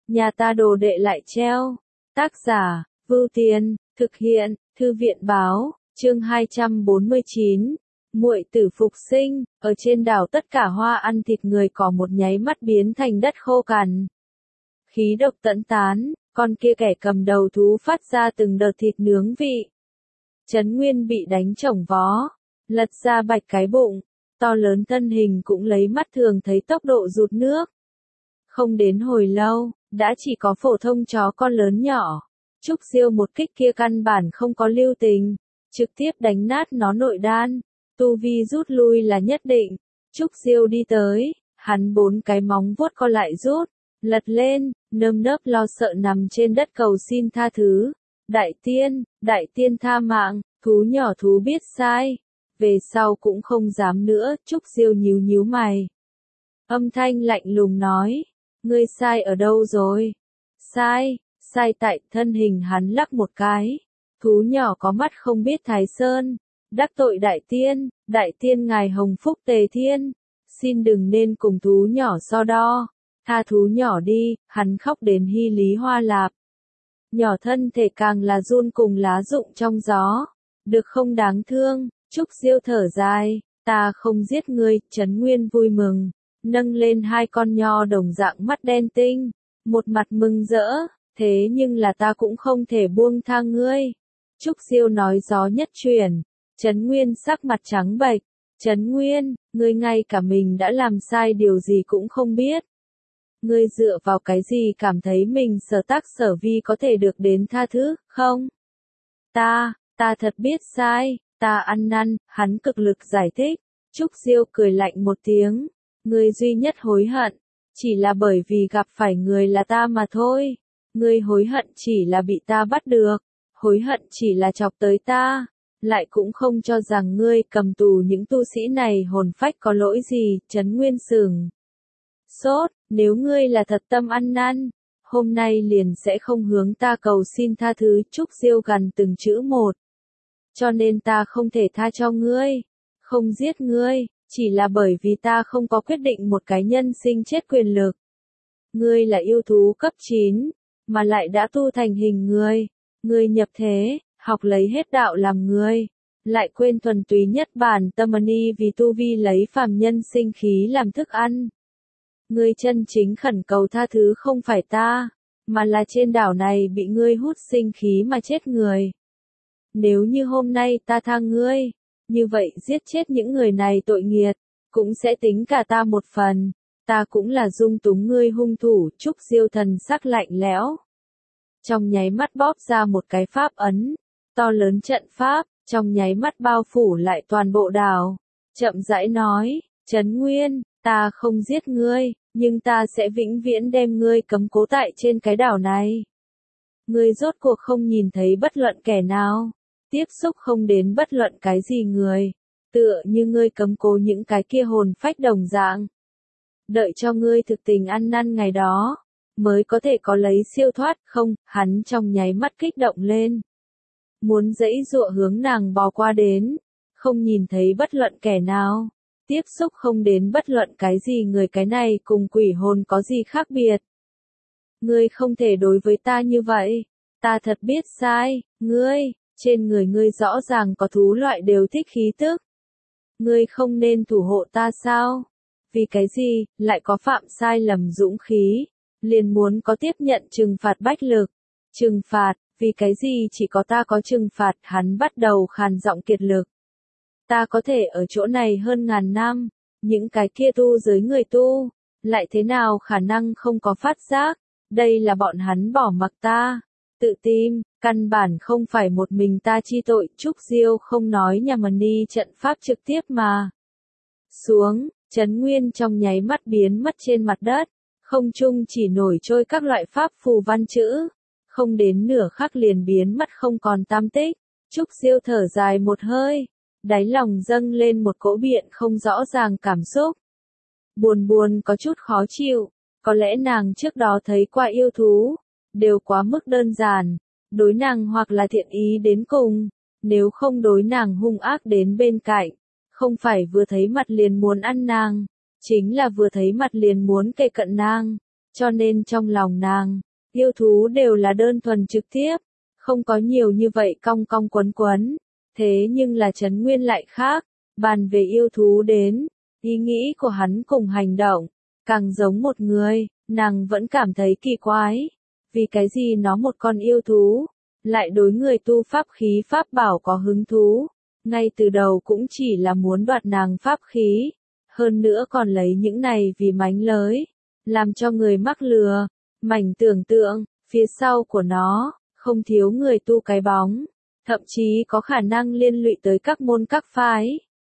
nhà ta đồ đệ lại treo. Tác giả, Vưu Tiên, thực hiện, Thư viện báo, chương 249. Muội tử phục sinh, ở trên đảo tất cả hoa ăn thịt người có một nháy mắt biến thành đất khô cằn. Khí độc tẫn tán, con kia kẻ cầm đầu thú phát ra từng đợt thịt nướng vị. Trấn Nguyên bị đánh chổng vó, lật ra bạch cái bụng, to lớn thân hình cũng lấy mắt thường thấy tốc độ rụt nước. Không đến hồi lâu, đã chỉ có phổ thông chó con lớn nhỏ. Trúc Diêu một kích kia căn bản không có lưu tình, trực tiếp đánh nát nó nội đan, tu vi rút lui là nhất định. Trúc Diêu đi tới, hắn 4 cái móng vuốt co lại rút, lật lên, nơm nớp lo sợ nằm trên đất cầu xin tha thứ. Đại tiên tha mạng, thú nhỏ thú biết sai, về sau cũng không dám nữa. Trúc Diêu nhíu mày. Âm thanh lạnh lùng nói, ngươi sai ở đâu rồi? Sai tại thân hình hắn lắc một cái. Thú nhỏ có mắt không biết Thái Sơn, đắc tội đại tiên ngài hồng phúc tề thiên, xin đừng nên cùng thú nhỏ so đo, tha thú nhỏ đi. Hắn khóc đến hy lý hoa lạp. Nhỏ thân thể càng là run cùng lá rụng trong gió, được không đáng thương. Trúc Diêu thở dài, ta không giết ngươi. Trấn Nguyên vui mừng, nâng lên 2 con nho đồng dạng mắt đen tinh, một mặt mừng rỡ, thế nhưng là ta cũng không thể buông tha ngươi. Trúc Diêu nói gió nhất chuyển. Trấn Nguyên sắc mặt trắng bệch. Trấn Nguyên, ngươi ngay cả mình đã làm sai điều gì cũng không biết. Ngươi dựa vào cái gì cảm thấy mình sở tác sở vi có thể được đến tha thứ, không? Ta thật biết sai, ta ăn năn. Hắn cực lực giải thích. Trúc Diêu cười lạnh một tiếng. Ngươi duy nhất hối hận, chỉ là bởi vì gặp phải người là ta mà thôi. Ngươi hối hận chỉ là bị ta bắt được, hối hận chỉ là chọc tới ta, lại cũng không cho rằng ngươi cầm tù những tu sĩ này hồn phách có lỗi gì. Trấn Nguyên sừng sốt, nếu ngươi là thật tâm ăn năn, hôm nay liền sẽ không hướng ta cầu xin tha thứ. Trúc Diêu gần từng chữ một. Cho nên ta không thể tha cho ngươi, không giết ngươi, chỉ là bởi vì ta không có quyết định một cái nhân sinh chết quyền lực. Ngươi là yêu thú cấp 9, mà lại đã tu thành hình người. Ngươi nhập thế, học lấy hết đạo làm người, lại quên thuần túy nhất bản tâm ni vì tu vi lấy phàm nhân sinh khí làm thức ăn. Ngươi chân chính khẩn cầu tha thứ không phải ta, mà là trên đảo này bị ngươi hút sinh khí mà chết người. Nếu như hôm nay ta tha ngươi, như vậy giết chết những người này tội nghiệt, cũng sẽ tính cả ta một phần. Ta cũng là dung túng ngươi hung thủ. Trúc Diêu thần sắc lạnh lẽo, trong nháy mắt bóp ra một cái pháp ấn, to lớn trận pháp, trong nháy mắt bao phủ lại toàn bộ đảo. Chậm rãi nói, Trấn Nguyên, ta không giết ngươi, nhưng ta sẽ vĩnh viễn đem ngươi cấm cố tại trên cái đảo này. Ngươi rốt cuộc không nhìn thấy bất luận kẻ nào, tiếp xúc không đến bất luận cái gì người, tựa như ngươi cấm cố những cái kia hồn phách đồng dạng. Đợi cho ngươi thực tình ăn năn ngày đó, mới có thể có lấy siêu thoát. Không, hắn trong nháy mắt kích động lên, muốn giãy giụa hướng nàng bò qua đến, không nhìn thấy bất luận kẻ nào, tiếp xúc không đến bất luận cái gì người. Cái này cùng quỷ hồn có gì khác biệt? Ngươi không thể đối với ta như vậy, ta thật biết sai. Ngươi, trên người ngươi rõ ràng có thú loại đều thích khí tức, ngươi không nên thủ hộ ta sao? Vì cái gì, lại có phạm sai lầm dũng khí, liền muốn có tiếp nhận trừng phạt bách lực? Trừng phạt, vì cái gì chỉ có ta có trừng phạt? Hắn bắt đầu khàn giọng kiệt lực. Ta có thể ở chỗ này hơn 1000 năm, những cái kia tu giới người tu, lại thế nào khả năng không có phát giác? Đây là bọn hắn bỏ mặc ta, tự tim, căn bản không phải một mình ta chi tội. Trúc Diêu không nói nhảm mà đi trận pháp trực tiếp mà xuống. Trấn Nguyên trong nháy mắt biến mất trên mặt đất, không trung chỉ nổi trôi các loại pháp phù văn chữ, không đến nửa khắc liền biến mất không còn tăm tích. Trúc Diêu thở dài một hơi, đáy lòng dâng lên một cỗ biện không rõ ràng cảm xúc. Buồn có chút khó chịu, có lẽ nàng trước đó thấy qua yêu thú, đều quá mức đơn giản, đối nàng hoặc là thiện ý đến cùng, nếu không đối nàng hung ác đến bên cạnh. Không phải vừa thấy mặt liền muốn ăn nàng, chính là vừa thấy mặt liền muốn kề cận nàng. cho nên trong lòng nàng, yêu thú đều là đơn thuần trực tiếp, không có nhiều như vậy cong cong quấn quấn. Thế nhưng là Trấn Nguyên lại khác, bàn về yêu thú đến, ý nghĩ của hắn cùng hành động, càng giống một người, nàng vẫn cảm thấy kỳ quái. Vì cái gì nó một con yêu thú, lại đối người tu pháp khí pháp bảo có hứng thú, ngay từ đầu cũng chỉ là muốn đoạt nàng pháp khí, hơn nữa còn lấy những này vì mánh lới, làm cho người mắc lừa, mảnh tưởng tượng, phía sau của nó, không thiếu người tu cái bóng, thậm chí có khả năng liên lụy tới các môn các phái.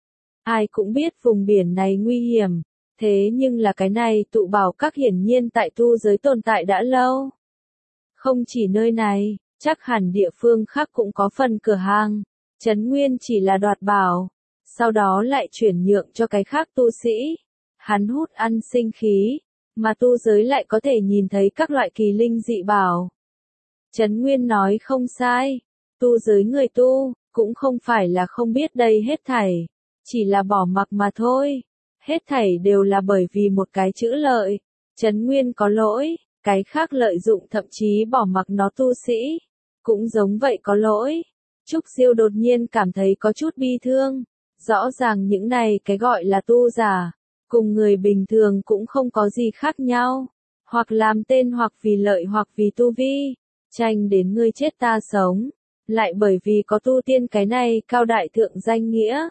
Ai cũng biết vùng biển này nguy hiểm, thế nhưng là cái này tụ bảo các hiển nhiên tại tu giới tồn tại đã lâu. Không chỉ nơi này, chắc hẳn địa phương khác cũng có phần cửa hàng. Trấn Nguyên chỉ là đoạt bảo, sau đó lại chuyển nhượng cho cái khác tu sĩ. Hắn hút ăn sinh khí, mà tu giới lại có thể nhìn thấy các loại kỳ linh dị bảo. Trấn Nguyên nói không sai, tu giới người tu, cũng không phải là không biết đây hết thảy, chỉ là bỏ mặc mà thôi. Hết thảy đều là bởi vì một cái chữ lợi. Trấn Nguyên có lỗi, cái khác lợi dụng thậm chí bỏ mặc nó tu sĩ, cũng giống vậy có lỗi. Trúc Siêu đột nhiên cảm thấy có chút bi thương, rõ ràng những này cái gọi là tu giả, cùng người bình thường cũng không có gì khác nhau, hoặc làm tên hoặc vì lợi hoặc vì tu vi, tranh đến ngươi chết ta sống, lại bởi vì có tu tiên cái này cao đại thượng danh nghĩa.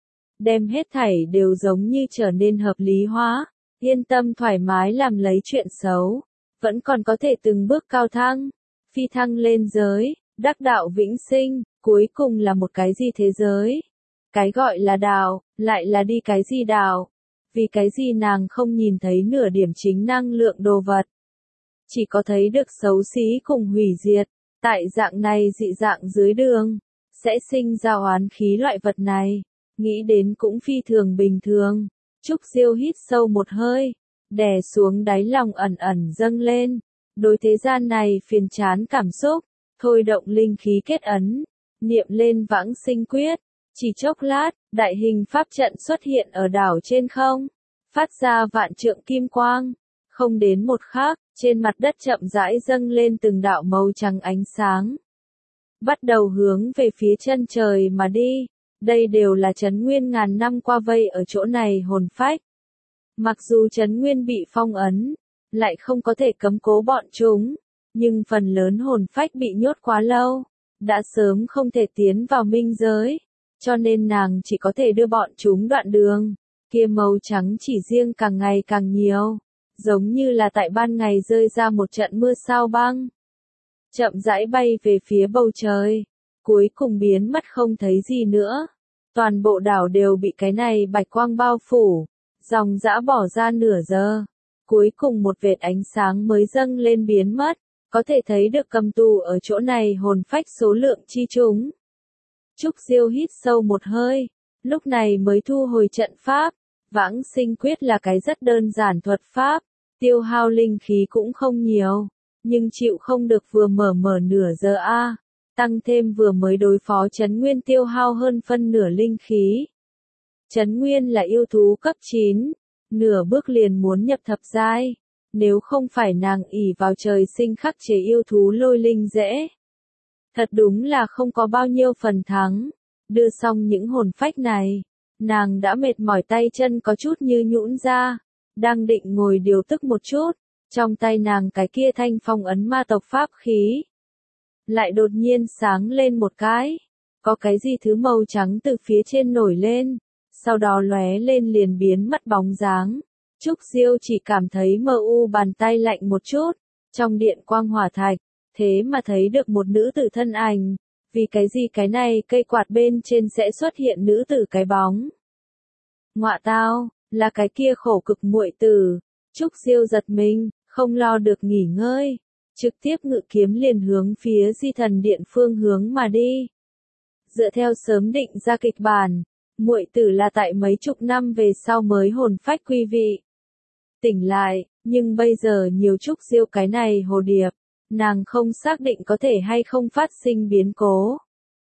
Đem hết thảy đều giống như trở nên hợp lý hóa, yên tâm thoải mái làm lấy chuyện xấu, vẫn còn có thể từng bước cao thăng, phi thăng lên giới, đắc đạo vĩnh sinh, cuối cùng là một cái gì thế giới? Cái gọi là đạo, lại là đi cái gì đạo? Vì cái gì nàng không nhìn thấy nửa điểm chính năng lượng đồ vật? Chỉ có thấy được xấu xí cùng hủy diệt, tại dạng này dị dạng dưới đường, sẽ sinh ra oán khí loại vật này, nghĩ đến cũng phi thường bình thường. Trúc Diêu hít sâu một hơi, đè xuống đáy lòng ẩn ẩn dâng lên, đối thế gian này phiền chán cảm xúc, thôi động linh khí kết ấn, niệm lên vãng sinh quyết, chỉ chốc lát, đại hình pháp trận xuất hiện ở đảo trên không, phát ra vạn trượng kim quang, không đến một khắc, trên mặt đất chậm rãi dâng lên từng đạo màu trắng ánh sáng, bắt đầu hướng về phía chân trời mà đi. Đây đều là Trấn Nguyên ngàn năm qua vây ở chỗ này hồn phách. Mặc dù Trấn Nguyên bị phong ấn, lại không có thể cấm cố bọn chúng, nhưng phần lớn hồn phách bị nhốt quá lâu, đã sớm không thể tiến vào minh giới, cho nên nàng chỉ có thể đưa bọn chúng đoạn đường. Kia màu trắng chỉ riêng càng ngày càng nhiều, giống như là tại ban ngày rơi ra một trận mưa sao băng. Chậm rãi bay về phía bầu trời, cuối cùng biến mất không thấy gì nữa. Toàn bộ đảo đều bị cái này bạch quang bao phủ, dòng dã bỏ ra nửa giờ. Cuối cùng một vệt ánh sáng mới dâng lên biến mất, có thể thấy được cầm tù ở chỗ này hồn phách số lượng chi chúng. Trúc Diêu hít sâu một hơi, lúc này mới thu hồi trận pháp. Vãng sinh quyết là cái rất đơn giản thuật pháp, tiêu hao linh khí cũng không nhiều, nhưng chịu không được vừa mở nửa giờ a. Tăng thêm vừa mới đối phó Trấn Nguyên tiêu hao hơn phân nửa linh khí. Trấn Nguyên là yêu thú cấp 9, nửa bước liền muốn nhập thập giai, nếu không phải nàng ỷ vào trời sinh khắc chế yêu thú lôi linh dễ. Thật đúng là không có bao nhiêu phần thắng, đưa xong những hồn phách này, nàng đã mệt mỏi tay chân có chút như nhũn ra, đang định ngồi điều tức một chút, trong tay nàng cái kia thanh phong ấn ma tộc pháp khí. Lại đột nhiên sáng lên một cái, có cái gì thứ màu trắng từ phía trên nổi lên, sau đó lóe lên liền biến mất bóng dáng. Trúc Diêu chỉ cảm thấy mờ u bàn tay lạnh một chút, trong điện quang hỏa thạch, thế mà thấy được một nữ tử thân ảnh, vì cái gì cái này cây quạt bên trên sẽ xuất hiện nữ tử cái bóng. Ngọa tao, là cái kia khổ cực muội tử. Trúc Diêu giật mình, không lo được nghỉ ngơi, trực tiếp ngự kiếm liền hướng phía Di Thần Điện phương hướng mà đi. Dựa theo sớm định ra kịch bản, muội tử là tại mấy chục năm về sau mới hồn phách quy vị. Tỉnh lại, nhưng bây giờ nhiều Trúc Diêu cái này hồ điệp, nàng không xác định có thể hay không phát sinh biến cố.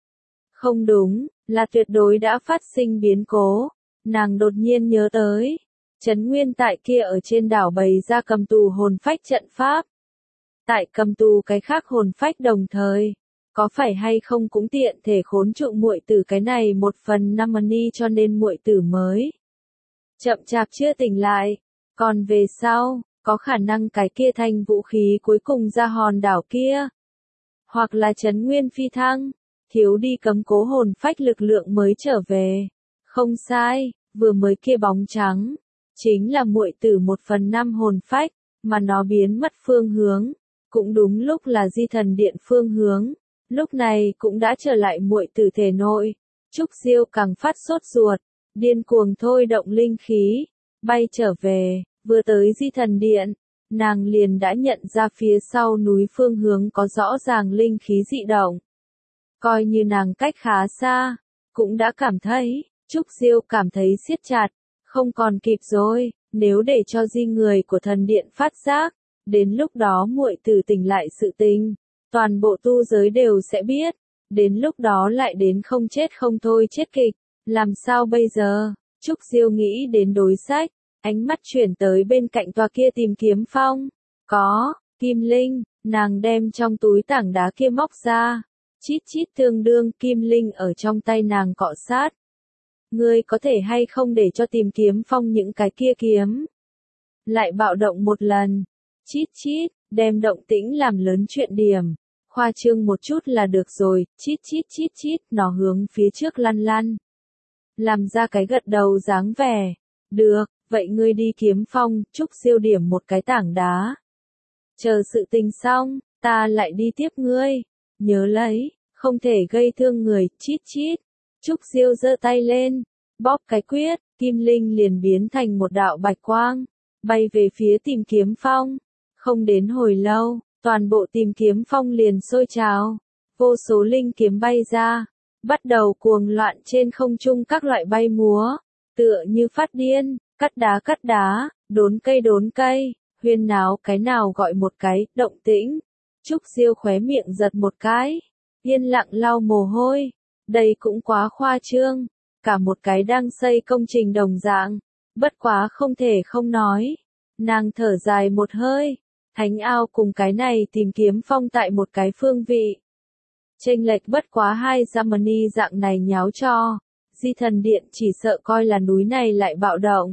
Không đúng, là tuyệt đối đã phát sinh biến cố. Nàng đột nhiên nhớ tới, Trấn Nguyên tại kia ở trên đảo bày ra cầm tù hồn phách trận pháp. Tại cầm tù cái khác hồn phách đồng thời, có phải hay không cũng tiện thể khốn trụ muội tử cái này 1/5 money cho nên muội tử mới chậm chạp chưa tỉnh lại. Còn về sau, có khả năng cái kia thanh vũ khí cuối cùng ra hòn đảo kia. Hoặc là Trấn Nguyên phi thăng, thiếu đi cấm cố hồn phách lực lượng mới trở về. Không sai, vừa mới kia bóng trắng, chính là muội tử 1/5 hồn phách, mà nó biến mất phương hướng, cũng đúng lúc là Di Thần Điện phương hướng, lúc này cũng đã trở lại muội tử thể nội. Trúc Diêu càng phát sốt ruột, điên cuồng thôi động linh khí, bay trở về, vừa tới Di Thần Điện, nàng liền đã nhận ra phía sau núi phương hướng có rõ ràng linh khí dị động. Coi như nàng cách khá xa, cũng đã cảm thấy, Trúc Diêu cảm thấy siết chặt, không còn kịp rồi, nếu để cho di người của thần điện phát giác, đến lúc đó muội tử tỉnh lại sự tình, toàn bộ tu giới đều sẽ biết, đến lúc đó lại đến không chết không thôi chết kịch, làm sao bây giờ? Trúc Diêu nghĩ đến đối sách, ánh mắt chuyển tới bên cạnh tòa kia tìm kiếm phong, có, kim linh, nàng đem trong túi tảng đá kia móc ra, chít chít tương đương kim linh ở trong tay nàng cọ sát. Ngươi có thể hay không để cho tìm kiếm phong những cái kia kiếm lại bạo động một lần, chít chít, đem động tĩnh làm lớn chuyện điểm, khoa trương một chút là được rồi, chít chít chít chít, nó hướng phía trước lăn lăn, làm ra cái gật đầu dáng vẻ, được, vậy ngươi đi kiếm phong, Trúc Diêu điểm một cái tảng đá, chờ sự tình xong, ta lại đi tiếp ngươi, nhớ lấy, không thể gây thương người, chít chít. Trúc Diêu giơ tay lên, bóp cái quyết, kim linh liền biến thành một đạo bạch quang, bay về phía tìm kiếm phong. Không đến hồi lâu, toàn bộ tìm kiếm phong liền sôi trào, vô số linh kiếm bay ra, bắt đầu cuồng loạn trên không trung các loại bay múa, tựa như phát điên, cắt đá, đốn cây, huyên náo cái nào gọi một cái, động tĩnh. Trúc Diêu khóe miệng giật một cái, yên lặng lau mồ hôi. Đây cũng quá khoa trương, cả một cái đang xây công trình đồng dạng, bất quá không thể không nói. Nàng thở dài một hơi, thánh ao cùng cái này tìm kiếm phong tại một cái phương vị. Chênh lệch bất quá 2 Jamani dạng này nháo cho, Di Thần Điện chỉ sợ coi là núi này lại bạo động,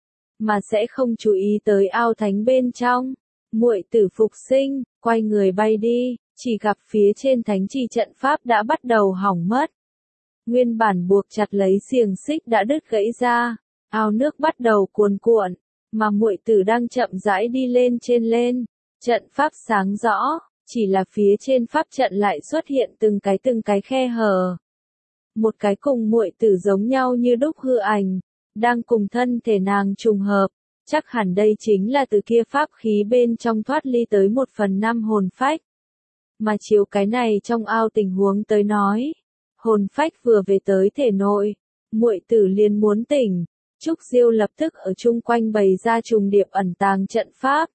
mà sẽ không chú ý tới ao thánh bên trong. Muội tử phục sinh, quay người bay đi, chỉ gặp phía trên thánh trì trận pháp đã bắt đầu hỏng mất. Nguyên bản buộc chặt lấy xiềng xích đã đứt gãy ra, ao nước bắt đầu cuồn cuộn, mà muội tử đang chậm rãi đi lên trên lên, trận pháp sáng rõ, chỉ là phía trên pháp trận lại xuất hiện từng cái khe hở. Một cái cùng muội tử giống nhau như đúc hư ảnh, đang cùng thân thể nàng trùng hợp, chắc hẳn đây chính là từ kia pháp khí bên trong thoát ly tới 1/5 hồn phách. Mà chiếu cái này trong ao tình huống tới nói, hồn phách vừa về tới thể nội, muội tử liền muốn tỉnh, Trúc Diêu lập tức ở chung quanh bày ra trùng điệp ẩn tàng trận pháp,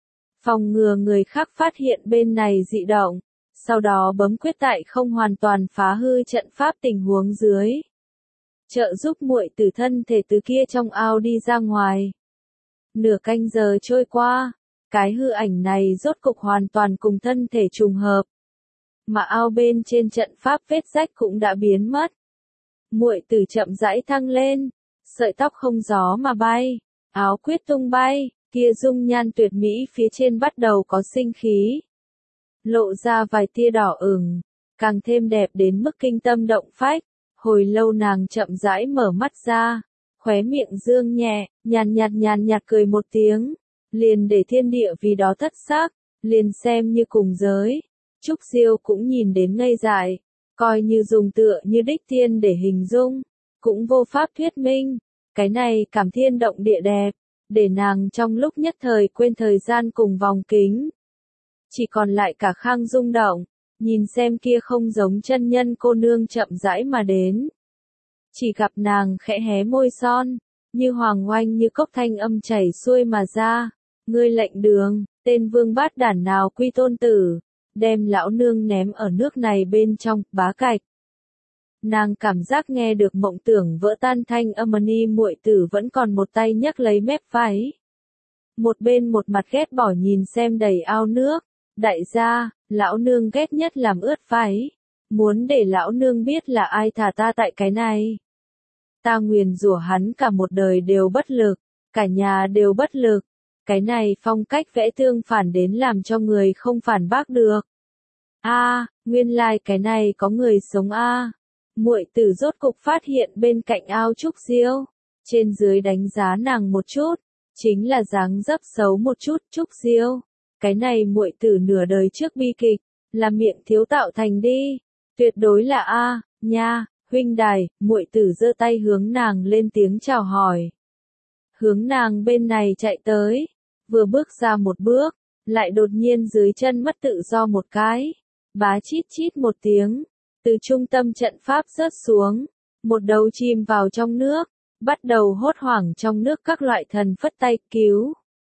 phòng ngừa người khác phát hiện bên này dị động, sau đó bấm quyết tại không hoàn toàn phá hư trận pháp tình huống dưới, trợ giúp muội tử thân thể từ kia trong ao đi ra ngoài. Nửa canh giờ trôi qua, cái hư ảnh này rốt cục hoàn toàn cùng thân thể trùng hợp, mà ao bên trên trận pháp vết rách cũng đã biến mất. Muội tử chậm rãi thăng lên, sợi tóc không gió mà bay, áo quyết tung bay, kia dung nhan tuyệt mỹ phía trên bắt đầu có sinh khí, lộ ra vài tia đỏ ửng, càng thêm đẹp đến mức kinh tâm động phách. Hồi lâu nàng chậm rãi mở mắt ra, khóe miệng dương nhẹ, nhàn nhạt cười một tiếng, liền để thiên địa vì đó thất sắc, liền xem như cùng giới. Trúc Diêu cũng nhìn đến ngây dại, coi như dùng tựa như đích thiên để hình dung, cũng vô pháp thuyết minh, cái này cảm thiên động địa đẹp, để nàng trong lúc nhất thời quên thời gian cùng vòng kính. Chỉ còn lại cả khang rung động, nhìn xem kia không giống chân nhân cô nương chậm rãi mà đến. Chỉ gặp nàng khẽ hé môi son, như hoàng oanh như cốc thanh âm chảy xuôi mà ra, ngươi lệnh đường, tên vương bát đản nào quy tôn tử, đem lão nương ném ở nước này bên trong, bá cạch. Nàng cảm giác nghe được mộng tưởng vỡ tan thanh âm ni muội tử vẫn còn một tay nhấc lấy mép váy. Một bên một mặt ghét bỏ nhìn xem đầy ao nước. Đại gia, lão nương ghét nhất làm ướt váy. Muốn để lão nương biết là ai thả ta tại cái này. Ta nguyền rủa hắn cả một đời đều bất lực, cả nhà đều bất lực. Cái này phong cách vẽ tương phản đến làm cho người không phản bác được. Nguyên lai cái này có người sống Muội tử rốt cục phát hiện bên cạnh ao Trúc Diêu. Trên dưới đánh giá nàng một chút, chính là dáng dấp xấu một chút Trúc Diêu. Cái này muội tử nửa đời trước bi kịch, là miệng thiếu tạo thành đi. Tuyệt đối là nha, huynh đài, muội tử giơ tay hướng nàng lên tiếng chào hỏi. Hướng nàng bên này chạy tới, vừa bước ra một bước, lại đột nhiên dưới chân mất tự do một cái. Bá chít chít một tiếng, từ trung tâm trận pháp rớt xuống, một đầu chìm vào trong nước, bắt đầu hốt hoảng trong nước các loại thần phất tay cứu.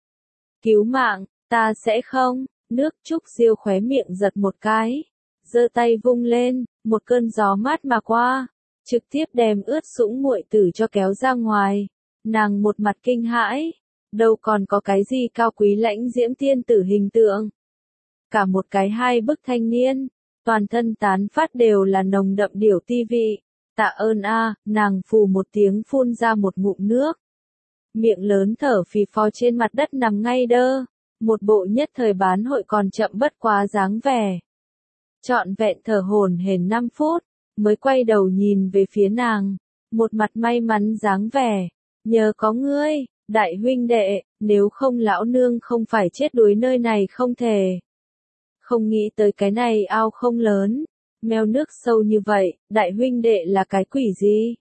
Cứu mạng, ta sẽ không, nước Trúc Diêu khóe miệng giật một cái, giơ tay vung lên, một cơn gió mát mà qua, trực tiếp đem ướt sũng muội tử cho kéo ra ngoài. Nàng một mặt kinh hãi, đâu còn có cái gì cao quý lãnh diễm tiên tử hình tượng. Cả một cái hai bức thanh niên, toàn thân tán phát đều là nồng đậm điểu ti vị. Tạ ơn nàng phù một tiếng phun ra một ngụm nước. Miệng lớn thở phì phò trên mặt đất nằm ngay đơ, một bộ nhất thời bán hội còn chậm bất quá dáng vẻ. Trọn vẹn thở hổn hển 5 phút, mới quay đầu nhìn về phía nàng, một mặt may mắn dáng vẻ. Nhờ có ngươi, đại huynh đệ, nếu không lão nương không phải chết đuối nơi này không thể. Không nghĩ tới cái này ao không lớn, meo nước sâu như vậy, đại huynh đệ là cái quỷ gì?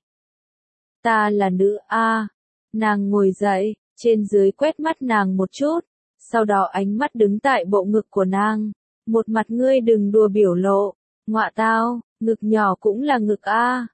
Ta là nữ Nàng ngồi dậy, trên dưới quét mắt nàng một chút, sau đó ánh mắt đứng tại bộ ngực của nàng, một mặt ngươi đừng đùa biểu lộ, ngọa tao, ngực nhỏ cũng là ngực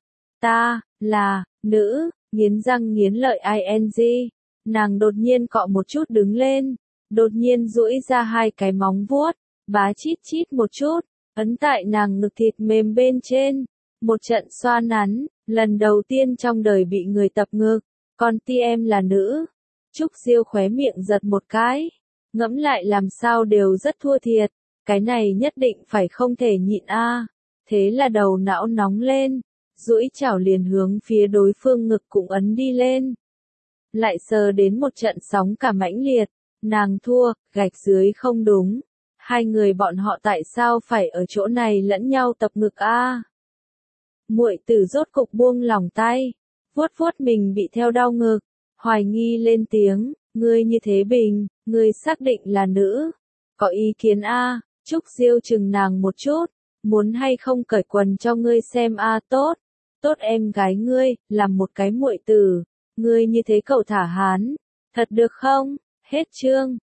ta, là, nữ, nghiến răng nghiến lợi ing, nàng đột nhiên cọ một chút đứng lên, đột nhiên duỗi ra hai cái móng vuốt, bá chít chít một chút, ấn tại nàng ngực thịt mềm bên trên, một trận xoa nắn, lần đầu tiên trong đời bị người tập ngực, còn ti em là nữ. Trúc Diêu khóe miệng giật một cái, ngẫm lại làm sao đều rất thua thiệt, cái này nhất định phải không thể nhịn thế là đầu não nóng lên, duỗi chảo liền hướng phía đối phương ngực cũng ấn đi lên. Lại sờ đến một trận sóng cả mãnh liệt, nàng thua, gạch dưới không đúng. Hai người bọn họ tại sao phải ở chỗ này lẫn nhau tập ngực Muội tử rốt cục buông lỏng tay, vuốt vuốt mình bị theo đau ngực, hoài nghi lên tiếng, ngươi như thế bình, ngươi xác định là nữ. Có ý kiến Trúc Diêu chừng nàng một chút, muốn hay không cởi quần cho ngươi xem tốt. Tốt em gái ngươi, làm một cái muội tử, ngươi như thế cậu thả hán, thật được không? Hết chương.